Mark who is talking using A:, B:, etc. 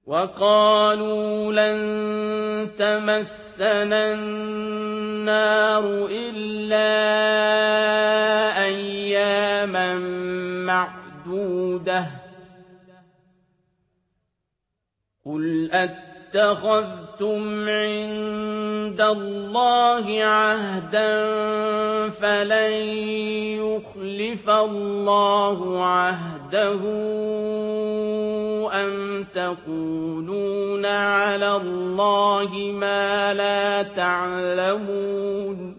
A: وقالوا لن تمسنا النار إلا أياما معدودة قل أتخذتم عند الله عهدا فلن يخلف الله عهده أم تقولون على الله ما لا تعلمون